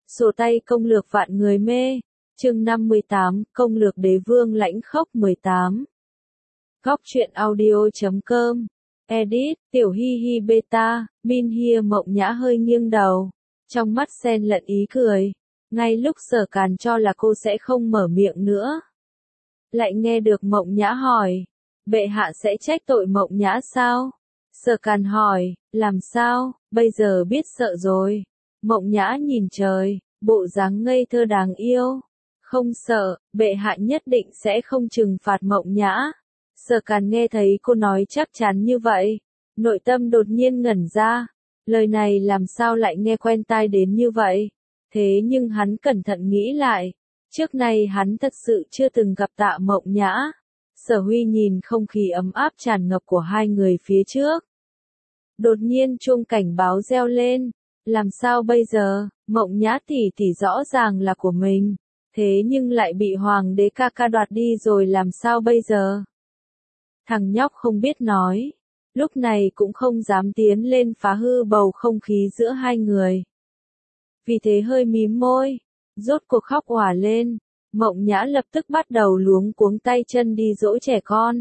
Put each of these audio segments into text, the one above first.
Sổ tay công lược vạn người mê. Chương 58, công lược đế vương lãnh khốc 18. Góc truyện audio.com. Edit, tiểu hi hi beta, min hia Mộng Nhã hơi nghiêng đầu. Trong mắt xen lẫn ý cười. Ngay lúc Sở Càn cho là cô sẽ không mở miệng nữa. Lại nghe được Mộng Nhã hỏi. Bệ hạ sẽ trách tội Mộng Nhã sao? Sở Càn hỏi, làm sao, bây giờ biết sợ rồi. Mộng Nhã nhìn trời, bộ dáng ngây thơ đáng yêu. Không sợ, bệ hạ nhất định sẽ không trừng phạt Mộng Nhã. Sở Càn nghe thấy cô nói chắc chắn như vậy. Nội tâm đột nhiên ngẩn ra. Lời này làm sao lại nghe quen tai đến như vậy? Thế nhưng hắn cẩn thận nghĩ lại. Trước nay hắn thật sự chưa từng gặp Tạ Mộng Nhã. Sở Huy nhìn không khí ấm áp tràn ngập của hai người phía trước. Đột nhiên chuông cảnh báo reo lên. Làm sao bây giờ, Mộng Nhã tỷ tỷ rõ ràng là của mình. Thế nhưng lại bị hoàng đế ca ca đoạt đi rồi làm sao bây giờ? Thằng nhóc không biết nói. Lúc này cũng không dám tiến lên phá hư bầu không khí giữa hai người. Vì thế hơi mím môi. Rốt cuộc khóc òa lên. Mộng Nhã lập tức bắt đầu luống cuống tay chân đi dỗ trẻ con.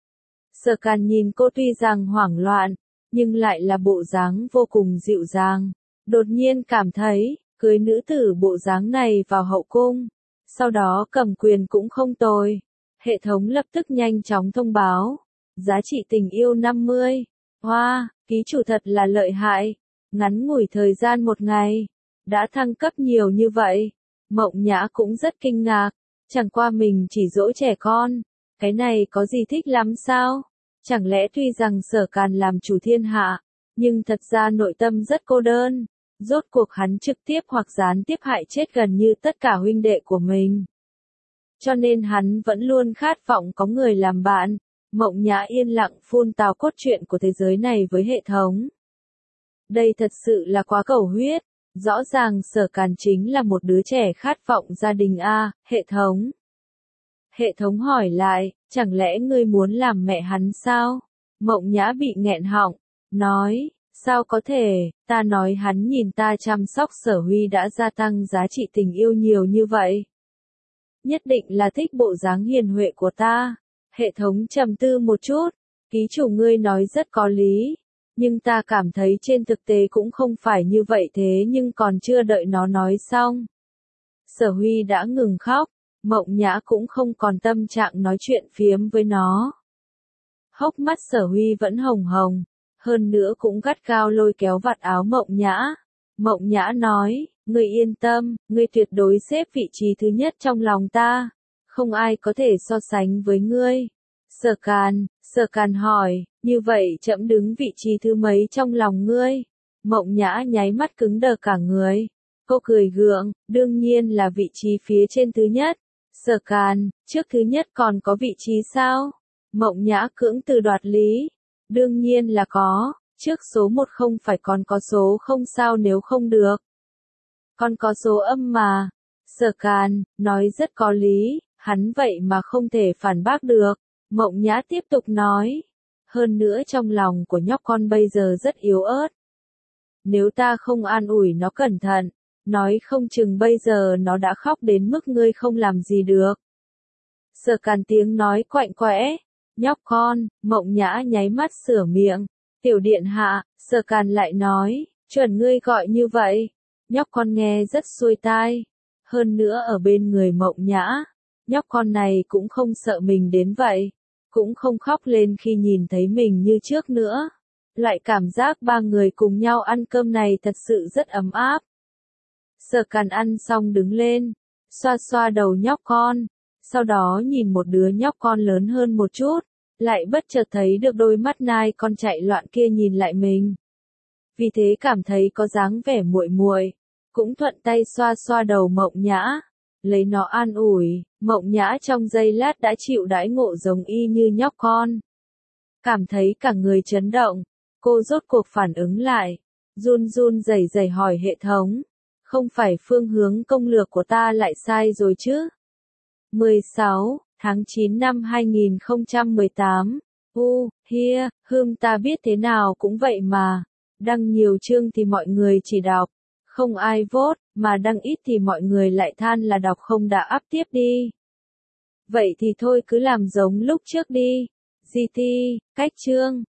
Sở Càn nhìn cô tuy rằng hoảng loạn, nhưng lại là bộ dáng vô cùng dịu dàng. Đột nhiên cảm thấy, cưới nữ tử bộ dáng này vào hậu cung. Sau đó cầm quyền cũng không tồi. Hệ thống lập tức nhanh chóng thông báo. Giá trị tình yêu 50. Hoa, ký chủ thật là lợi hại. Ngắn ngủi thời gian một ngày. Đã thăng cấp nhiều như vậy. Mộng Nhã cũng rất kinh ngạc. Chẳng qua mình chỉ dỗ trẻ con. Cái này có gì thích lắm sao? Chẳng lẽ tuy rằng Sở Càn làm chủ thiên hạ. Nhưng thật ra nội tâm rất cô đơn. Rốt cuộc hắn trực tiếp hoặc gián tiếp hại chết gần như tất cả huynh đệ của mình. Cho nên hắn vẫn luôn khát vọng có người làm bạn. Mộng Nhã yên lặng phun tào cốt truyện của thế giới này với hệ thống. Đây thật sự là quá cầu huyết. Rõ ràng Sở Càn chính là một đứa trẻ khát vọng gia đình a, hệ thống. Hệ thống hỏi lại, chẳng lẽ ngươi muốn làm mẹ hắn sao? Mộng Nhã bị nghẹn họng, nói, sao có thể, ta nói hắn nhìn ta chăm sóc Sở Huy đã gia tăng giá trị tình yêu nhiều như vậy. Nhất định là thích bộ dáng hiền huệ của ta. Hệ thống trầm tư một chút, ký chủ ngươi nói rất có lý. Nhưng ta cảm thấy trên thực tế cũng không phải như vậy thế nhưng còn chưa đợi nó nói xong. Sở Huy đã ngừng khóc, Mộng Nhã cũng không còn tâm trạng nói chuyện phiếm với nó. Hốc mắt Sở Huy vẫn hồng hồng, hơn nữa cũng gắt gao lôi kéo vạt áo Mộng Nhã. Mộng Nhã nói, ngươi yên tâm, ngươi tuyệt đối xếp vị trí thứ nhất trong lòng ta. Không ai có thể so sánh với ngươi. Sở Càn hỏi, như vậy trẫm đứng vị trí thứ mấy trong lòng ngươi? Mộng Nhã nháy mắt cứng đờ cả người. Cô cười gượng, đương nhiên là vị trí phía trên thứ nhất. Sở Càn, trước thứ nhất còn có vị trí sao? Mộng Nhã cưỡng từ đoạt lý. Đương nhiên là có, trước số 1 không phải còn có số không sao nếu không được. Còn có số âm mà. Sở Càn, nói rất có lý, hắn vậy mà không thể phản bác được. Mộng Nhã tiếp tục nói. Hơn nữa trong lòng của nhóc con bây giờ rất yếu ớt. Nếu ta không an ủi nó cẩn thận, nói không chừng bây giờ nó đã khóc đến mức ngươi không làm gì được. Sở Càn tiếng nói quạnh quẽ. Nhóc con, Mộng Nhã nháy mắt sửa miệng. Tiểu điện hạ, Sở Càn lại nói, chuẩn ngươi gọi như vậy. Nhóc con nghe rất xuôi tai. Hơn nữa ở bên người Mộng Nhã, nhóc con này cũng không sợ mình đến vậy. Cũng không khóc lên khi nhìn thấy mình như trước nữa. Loại cảm giác ba người cùng nhau ăn cơm này thật sự rất ấm áp. Sở Càn ăn xong đứng lên, xoa xoa đầu nhóc con. Sau đó nhìn một đứa nhóc con lớn hơn một chút, lại bất chợt thấy được đôi mắt nai con chạy loạn kia nhìn lại mình. Vì thế cảm thấy có dáng vẻ muội muội, cũng thuận tay xoa xoa đầu Mộng Nhã, lấy nó an ủi. Mộng Nhã trong giây lát đã chịu đãi ngộ giống y như nhóc con. Cảm thấy cả người chấn động, cô rốt cuộc phản ứng lại, run run rẩy rẩy hỏi hệ thống, không phải phương hướng công lược của ta lại sai rồi chứ? 16 tháng 9 năm 2018. Ta biết thế nào cũng vậy mà. Đăng nhiều chương thì mọi người chỉ đọc, Không ai vote, mà đăng ít thì mọi người lại than là đọc không đã up tiếp đi. Vậy thì thôi cứ làm giống lúc trước đi. GT, cách chương.